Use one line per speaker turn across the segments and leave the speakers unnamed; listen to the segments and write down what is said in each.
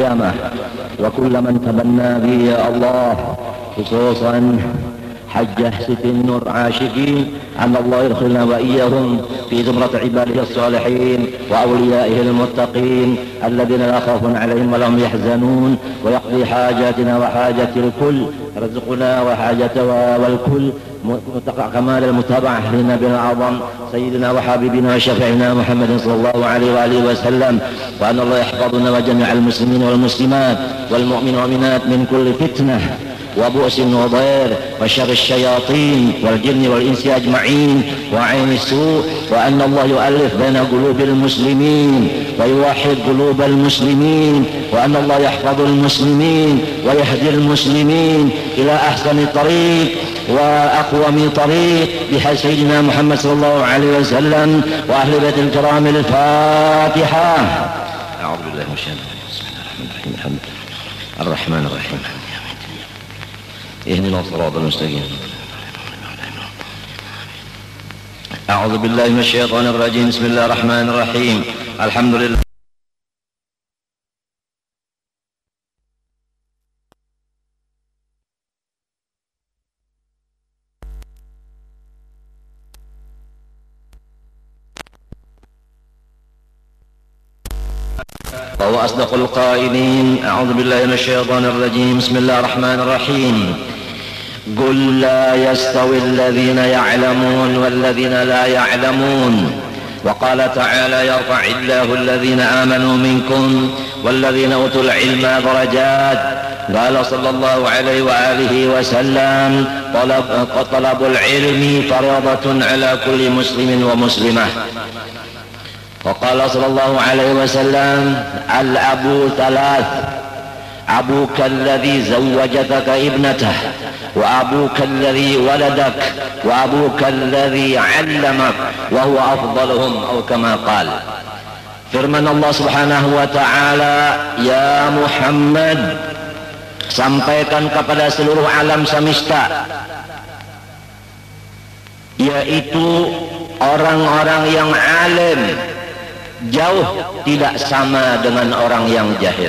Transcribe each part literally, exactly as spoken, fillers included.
القيامة وكل من تبنى به يا الله، خصوصا حج ست النور عاشقين، أن الله يدخلنا وإياهم في زمرة عباده الصالحين وأوليائه المتقين الذين لا خوف عليهم ولا هم يحزنون، ويقضي حاجاتنا وحاجة الكل، رزقنا وحاجة والكل، كمال المتابعة للنبي الأعظم سيدنا وحبيبنا وشفيعنا محمد صلى الله عليه وآله وسلم، وأن الله يحفظنا وجميع المسلمين والمسلمات والمؤمنين والمؤمنات من كل فتنة وبؤس وضير وشر الشياطين والجن والإنس أجمعين وعين السوء، وأن الله يؤلف بين قلوب المسلمين ويوحد قلوب المسلمين، وأن الله يحفظ المسلمين ويهدي المسلمين إلى أحسن طريق وأقوم طريق بحال سيدنا محمد صلى الله عليه وسلم وأهل بيت الكرام. الفاتحة. أعوذ بالله من الشيطان الرجيم. بسم الله الرحمن الرحيم. الحمد لله الرحمن الرحيم. اهدنا الصراط المستقيم. أعوذ بالله من الشيطان الرجيم. بسم الله الرحمن الرحيم. الحمد لله. وهو أصدق القائلين. أعوذ بالله من الشيطان الرجيم. بسم الله الرحمن الرحيم. قل لا يستوي الذين يعلمون والذين لا يعلمون، وقال تعالى يرفع الله الذين آمنوا منكم والذين أوتوا العلم درجات. قال صلى الله عليه وآله وسلم طلب, طلب العلم فريضة على كل مسلم ومسلمة. وقال صلى الله عليه وسلم الأب ثلاث: أبوك الذي زوجتك ابنته، وأبوك الذي ولدك، وأبوك الذي علمك، وهو أفضلهم، أو كما قال. Firman Allah Subhanahu wa ta'ala, ya Muhammad, sampaikan kepada seluruh alam semesta, yaitu orang-orang yang alim jauh tidak sama dengan orang yang jahil.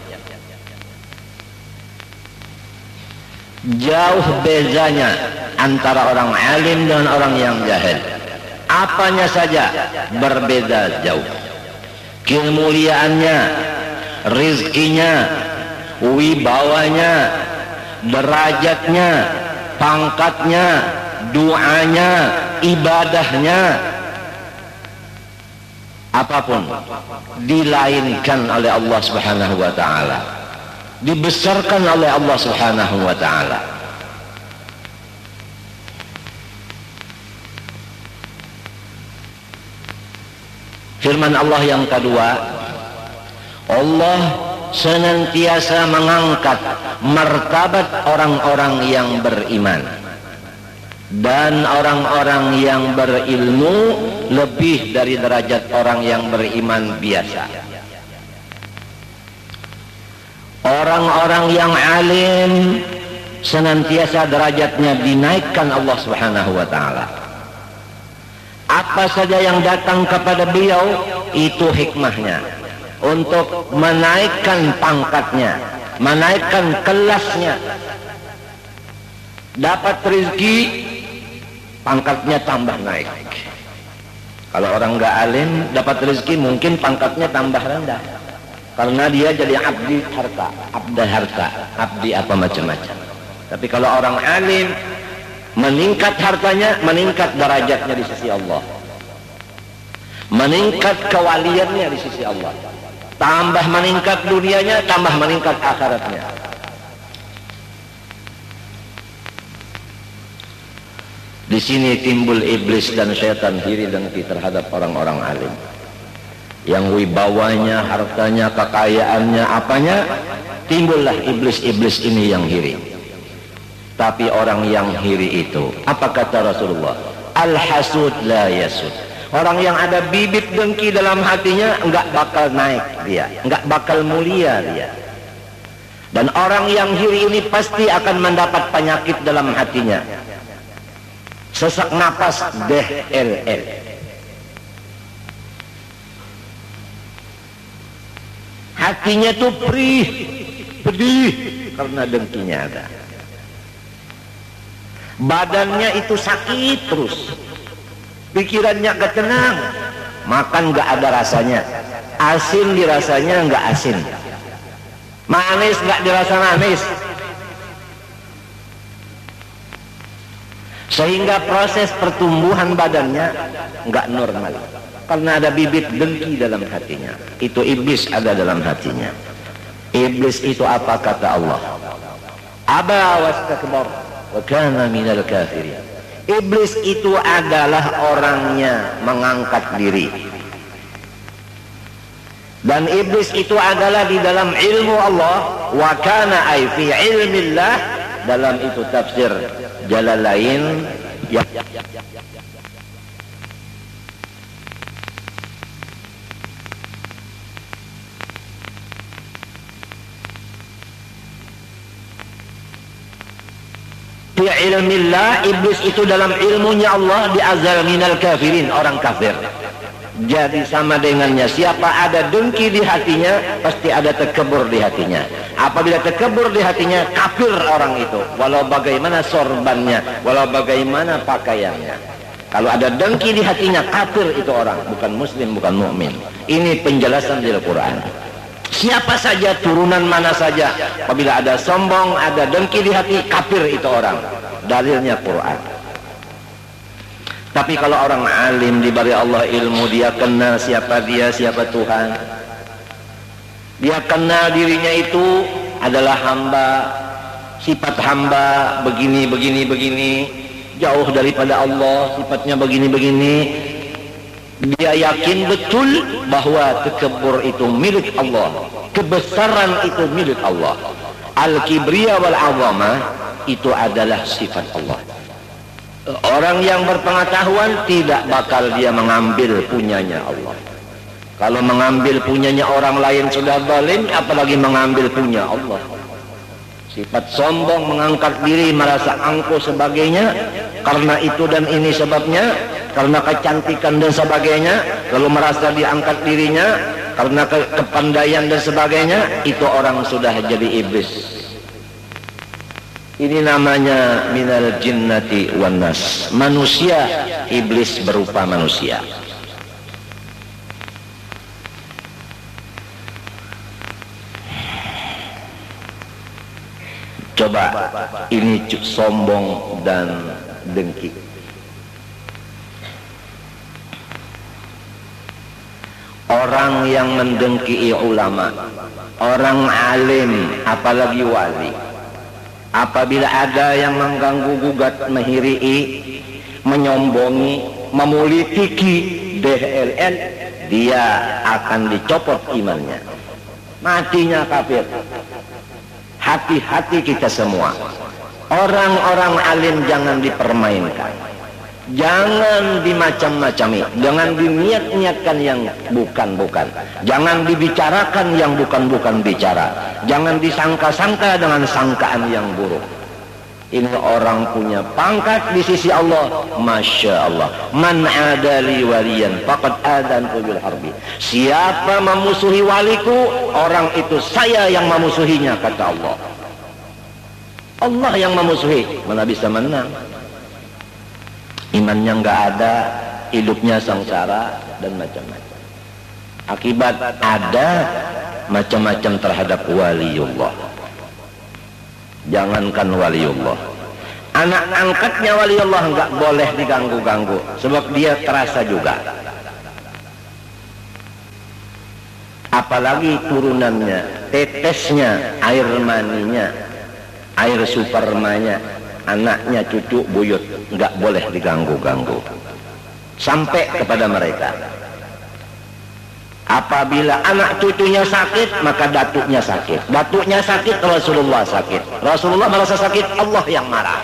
Jauh bezanya antara orang alim dan orang yang jahil. Apanya saja berbeda jauh. Kemuliaannya, rizkinya, wibawanya, derajatnya, pangkatnya, doanya, ibadahnya, apapun dilainkan oleh Allah Subhanahu wa ta'ala, dibesarkan oleh Allah Subhanahu wa ta'ala. Firman Allah yang kedua, Allah senantiasa mengangkat martabat orang-orang yang beriman dan orang-orang yang berilmu lebih dari derajat orang yang beriman biasa. Orang-orang yang alim senantiasa derajatnya dinaikkan Allah Subhanahu wa ta'ala. Apa saja yang datang kepada beliau itu hikmahnya untuk menaikkan pangkatnya, menaikkan kelasnya. Dapat rezeki, pangkatnya tambah naik. Kalau orang nggak alim dapat rezeki, mungkin pangkatnya tambah rendah karena dia jadi abdi harta, abda harta, abdi apa macam-macam. Tapi kalau orang alim, meningkat hartanya, meningkat derajatnya di sisi Allah, meningkat kewaliannya di sisi Allah, tambah meningkat dunianya, tambah meningkat akhiratnya. Di sini timbul iblis dan syaitan iri dengki terhadap orang-orang alim yang wibawanya, hartanya, kekayaannya, apanya, timbullah iblis-iblis ini yang iri. Tapi orang yang iri itu, apa kata Rasulullah? Al-hasud la yasud. Orang yang ada bibit dengki dalam hatinya enggak bakal naik dia, enggak bakal mulia dia. Dan orang yang iri ini pasti akan mendapat penyakit dalam hatinya. Sesak napas, D L L. Hatinya tuh perih, pedih karena dengkinya ada. Badannya itu sakit terus, pikirannya gak tenang, makan gak ada rasanya, asin dirasanya gak asin, manis gak dirasa manis, sehingga proses pertumbuhan badannya gak normal karena ada bibit dengki dalam hatinya. Itu iblis ada dalam hatinya. Iblis itu apa kata Allah? Aba wastakbar wa kana minal kafirin. Iblis itu adalah orangnya mengangkat diri, dan iblis itu adalah di dalam ilmu Allah. Wa kana ay fi ilmillah, dalam itu tafsir Jalalain ya, fi ilmillah, iblis itu dalam ilmunya Allah, di azal minal kafirin, orang kafir. Jadi sama dengannya, siapa ada dengki di hatinya pasti ada tekebur di hatinya. Apabila tekebur di hatinya, kafir orang itu, walau bagaimana sorbannya, walau bagaimana pakaiannya. Kalau ada dengki di hatinya, kafir itu orang, bukan muslim, bukan mukmin. Ini penjelasan di Al-Quran. Siapa saja, turunan mana saja, apabila ada sombong, ada dengki di hati, kafir itu orang. Dalilnya Quran. Tapi kalau orang alim diberi Allah ilmu, dia kenal siapa dia, siapa Tuhan. Dia kenal dirinya itu adalah hamba, sifat hamba begini, begini, begini, jauh daripada Allah, sifatnya begini, begini. Dia yakin betul bahwa tekebur itu milik Allah, kebesaran itu milik Allah. Al-kibriya wal azamah itu adalah sifat Allah. Orang yang berpengetahuan tidak bakal dia mengambil punyanya Allah. Kalau mengambil punyanya orang lain sudah zalim, apalagi mengambil punya Allah. Sifat sombong, mengangkat diri, merasa angkuh sebagainya, karena itu dan ini sebabnya, karena kecantikan dan sebagainya, lalu merasa diangkat dirinya karena ke kepandaian dan sebagainya, itu orang sudah jadi iblis. Ini namanya minal jinnati wan nas, manusia, iblis berupa manusia. Coba ini sombong dan dengki. Orang yang mendengki ulama, orang alim, apalagi wali, apabila ada yang mengganggu gugat, menghiri, menyombongi, memulitiki D L L, dia akan dicopot imannya, matinya kafir. Hati-hati kita semua, orang-orang alim jangan dipermainkan, jangan dimacam-macami, jangan diniat-niatkan yang bukan-bukan, jangan dibicarakan yang bukan-bukan bicara, jangan disangka-sangka dengan sangkaan yang buruk. Ini orang punya pangkat di sisi Allah, Masya Allah. Man adali waliyan faqad adantu bil harbi. Siapa memusuhi waliku, orang itu saya yang memusuhinya, kata Allah. Allah yang memusuhi, mana bisa menang? Imannya nggak ada, hidupnya sengsara dan macam-macam. Akibat ada macam-macam terhadap waliullah. Jangankan waliullah, anak angkatnya waliullah nggak boleh diganggu-ganggu, sebab dia terasa juga. Apalagi turunannya, tetesnya, air maninya, air supermanya, anaknya, cucu, buyut, nggak boleh diganggu-ganggu sampai kepada mereka. Apabila anak cucunya sakit, maka datuknya sakit. Datuknya sakit, Rasulullah sakit. Rasulullah merasa sakit, Allah yang marah.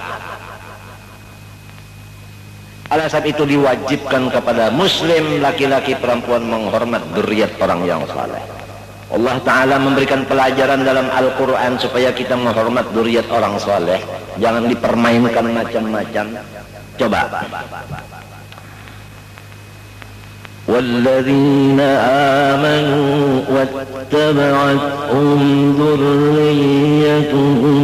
Alasan itu diwajibkan kepada muslim, laki-laki perempuan, menghormat dzurriyyat orang yang saleh. Allah Ta'ala memberikan pelajaran dalam Al-Quran supaya kita menghormat dzurriyyat orang saleh. Jangan dipermainkan macam-macam. Coba, والذين آمنوا واتبعتهم ذريتهم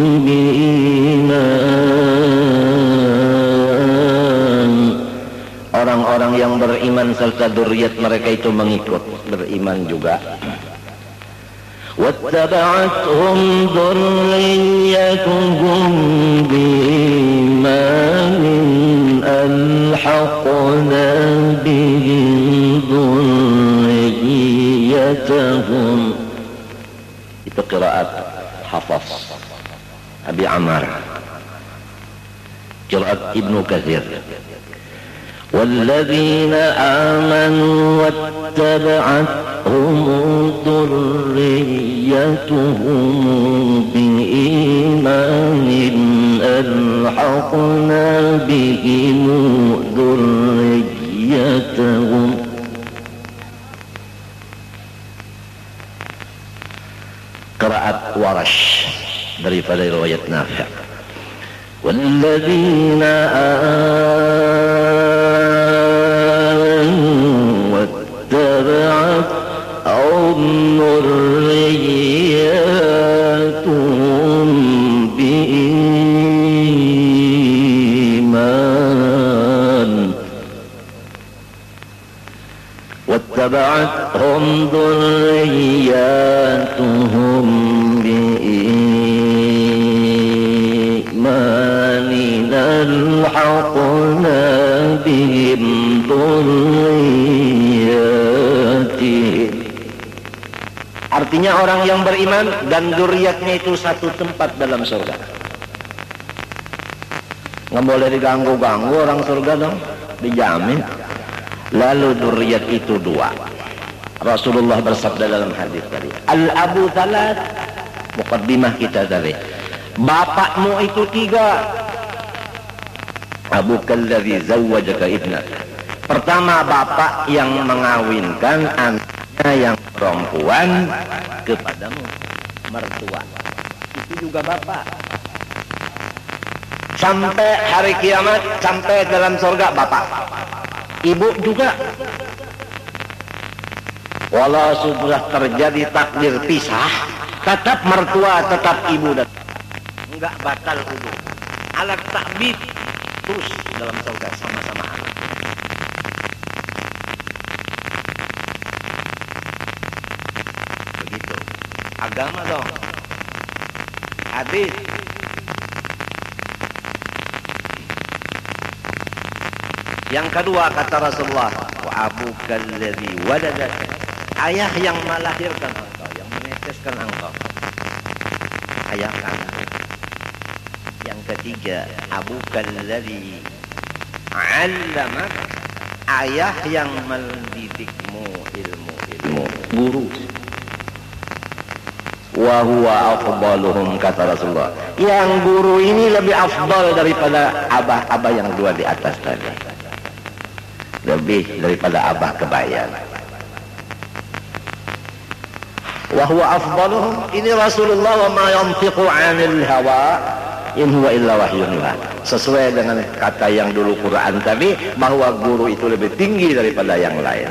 بإيمان. Orang-orang yang beriman serta dzurriyyat mereka itu mengikut beriman juga. واتبعتهم ذريتهم بإيمان ألحقنا بهم ذريتهم. Itu qiraat Hafaz Abi Ammar, qiraat Ibnu Katsir. والذين آمنوا واتبعتهم ذريتهم بإيمان ألحقنا بهم ذريتهم. قراءة ورش daripada riwayat Nafi'. والذين آمنوا واتبعتهم ذريتهم بإيمان واتبعتهم ذريتهم بإيمان ألحقنا بهم ذريتهم. Artinya orang yang beriman dan dzurriyyatnya itu satu tempat dalam surga. Nggak boleh diganggu-ganggu orang surga dong, dijamin. Lalu dzurriyyat itu dua. Rasulullah bersabda dalam hadis tadi, al-abu thalat, muqaddimah kita tadi, bapakmu itu tiga. Abuka alladhi zawwajaka ibnak. Pertama, bapak yang mengawinkan anaknya yang perempuan kepadamu, mertua. Itu juga bapak. Sampai hari kiamat, sampai dalam surga bapak. Ibu juga. Walau sudah terjadi takdir pisah, tetap mertua, tetap ibu dan enggak batal uduh. Alat takbir terus dalam surga sama-sama anak. Begitu. Agama dong. Hadis. Yang kedua kata Rasulullah, wa abuka alladhi waladak. Ayah yang melahirkan engkau, yang meneteskan engkau. Ayah kamu. Yang ketiga, abuka alladhi 'allamak. Ayah yang mendidikmu ilmu-ilmu, guru. Wa huwa afdaluhum kata Rasulullah. Yang guru ini lebih afdal daripada abah-abah yang dua di atas tadi. Lebih daripada abah kebayan. Wa huwa afdaluhum. Ini Rasulullah, wa ma yantiqu 'anil hawa in huwa illa wahyun yuha. Sesuai dengan kata yang dulu Quran tadi, bahwa guru itu lebih tinggi daripada yang lain.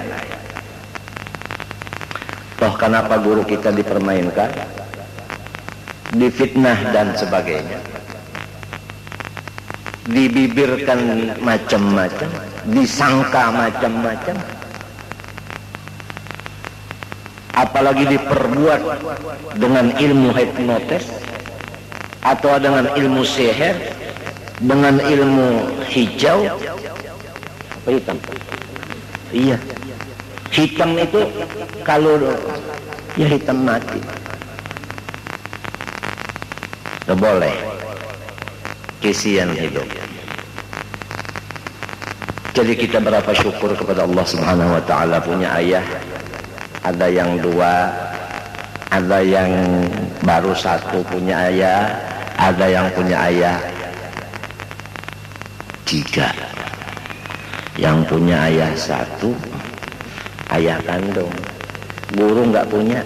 Toh kenapa guru kita dipermainkan, difitnah dan sebagainya, dibibirkan macam-macam, disangka macam-macam, apalagi diperbuat dengan ilmu hipnotis atau dengan ilmu sihir, dengan ilmu hijau. Apa hitam? Iya, hitam itu kalau ya hitam mati. Tidak boleh. Kesian hidup. Jadi kita berapa syukur kepada Allah Subhanahu wa taala punya ayah. Ada yang dua, ada yang baru satu punya ayah, ada yang punya ayah tiga. Yang punya ayah satu, ayah kandung. Guru nggak punya,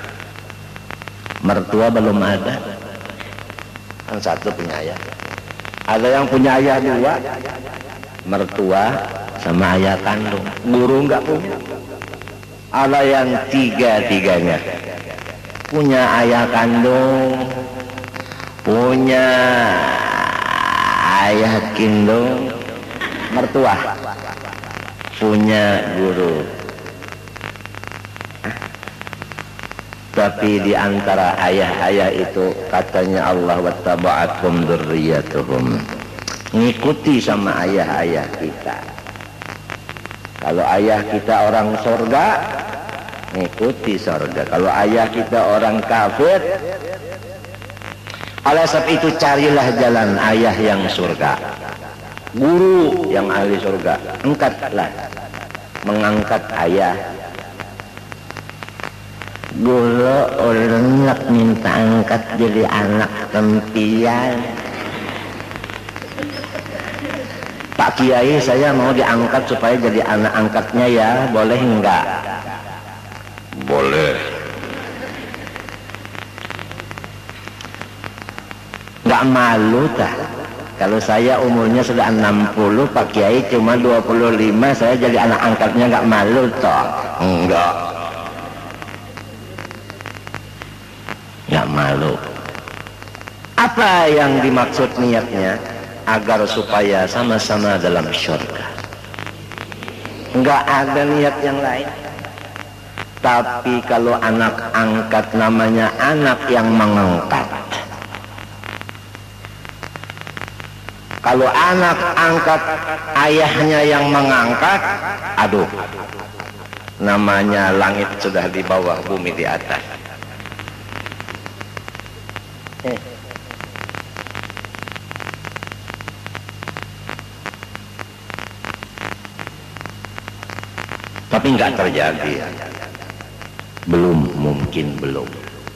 mertua belum ada, kan satu punya ayah. Ada yang punya ayah dua, mertua sama ayah kandung. Guru nggak punya. Ada yang tiga-tiganya punya ayah kandung, punya ayah kandung, mertua, punya guru. Tapi di antara ayah-ayah itu katanya Allah wattaba'athum dzurriyyatuhum, ngikuti sama ayah-ayah kita. Kalau ayah kita orang surga, ngikuti surga. Kalau ayah kita orang kafir, oleh sebab itu carilah jalan ayah yang surga, guru yang ahli surga. Angkatlah, mengangkat ayah. Guru ulunyak minta angkat jadi anak tempian. Pak Kiai, saya mau diangkat supaya jadi anak angkatnya ya, boleh enggak? Boleh. Enggak malu tak? Kalau saya umurnya sudah enam puluh, Pak Kiai cuma dua puluh lima, saya jadi anak angkatnya enggak malu toh? Enggak. Enggak malu. Apa yang dimaksud niatnya? Agar supaya sama-sama dalam syurga. Enggak ada niat yang lain. Tapi kalau anak angkat namanya anak yang mengangkat. Kalau anak angkat ayahnya yang mengangkat, aduh, namanya langit sudah di bawah, bumi di atas. Eh. Tapi nggak terjadi, belum, mungkin belum.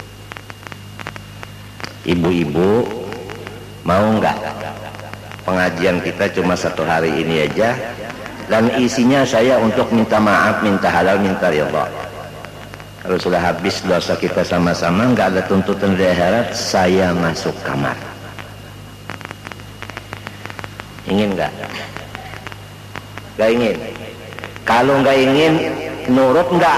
Ibu-ibu mau nggak pengajian kita cuma satu hari ini aja, dan isinya saya untuk minta maaf, minta halal, minta ridha. Kalau sudah habis dosa kita sama-sama, nggak ada tuntutan dari akhirat, saya masuk kamar. Ingin nggak? Nggak ingin. Kalau nggak ingin, nurut nggak?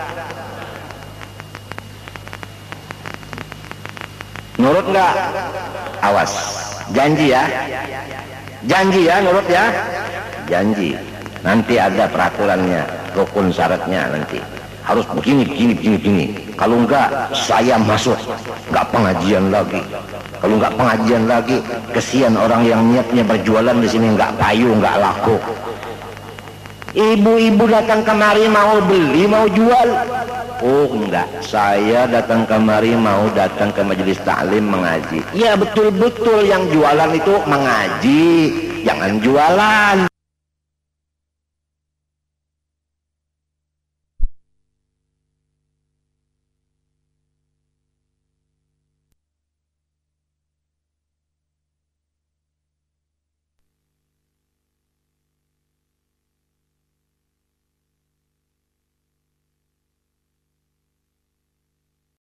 Nurut nggak? Awas, janji ya, janji ya, nurut ya, janji. Nanti ada peraturannya, rukun syaratnya nanti. Harus begini, begini, begini, begini. Kalau enggak, saya masuk, nggak pengajian lagi. Kalau nggak pengajian lagi, kesian orang yang niatnya berjualan di sini nggak payu, nggak laku. Ibu-ibu datang kemari mau beli, mau jual. Oh enggak, saya datang kemari mau datang ke majelis taklim mengaji. Ya betul-betul yang jualan itu mengaji, jangan jualan.